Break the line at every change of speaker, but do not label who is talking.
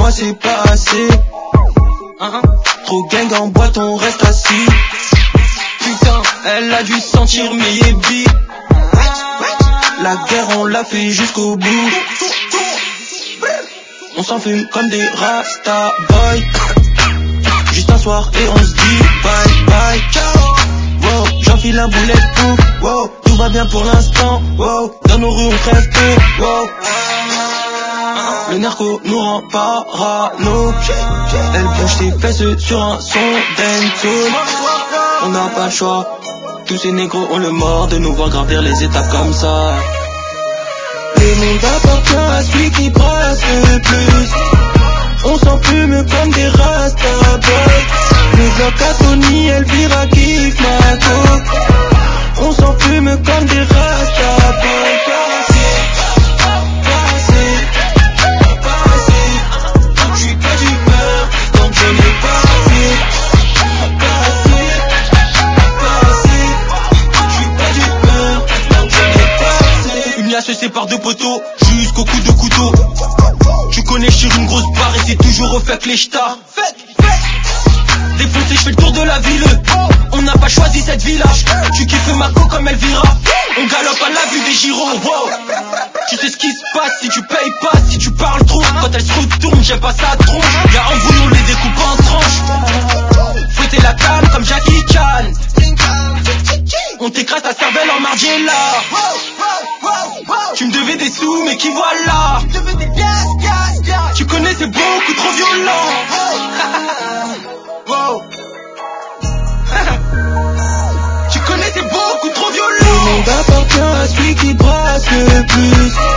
moi c'est pas assez. Trop gang en boîte, on reste assis. Putain, elle a dû sentir mes yébis. La guerre on l'a fait jusqu'au bout. On s'en fume comme des Rasta boys. Juste un soir et on se dit bye bye. Wow, j'enfile un boulet pour. Wow, tout va bien pour l'instant. Wow, dans nos rues on crève peu. Wow. Le narco nous rend parano. Elle bouge ses fesses sur un son dancehall. On n'a pas le choix. Tous ces négros ont le mort de nous voir gravir les étapes comme ça. Le monde appartient à celui qui brasse le plus. On s'enfume comme des Rasta boys. Les blocs à Tony, Elvira kiffe ma coke. On s'enfume comme des Rasta boys. Se sépare de poteaux jusqu'au coup de couteau. Tu connais, je tire une grosse barre et c'est toujours au fake les ch'tas. Défoncé, je fais le tour de la ville. On n'a pas choisi cette villa. Tu kiffes Marco comme Elvira. On galope à la vue des gyros. Wow. Tu sais ce qui se passe si tu payes pas, si tu parles trop. Quand elle se retourne, j'aime pas sa tronche. Y'a embrouille, on les découpe en tranches. Fouetter la canne comme Jackie Chan. On t'écrase ta cervelle en Margiela. Tu me devais des sous mais qui voilà. Tu connais c'est beaucoup trop violent. Wow. Tu connais c'est beaucoup trop violent. Le monde appartient à celui qui brasse le plus.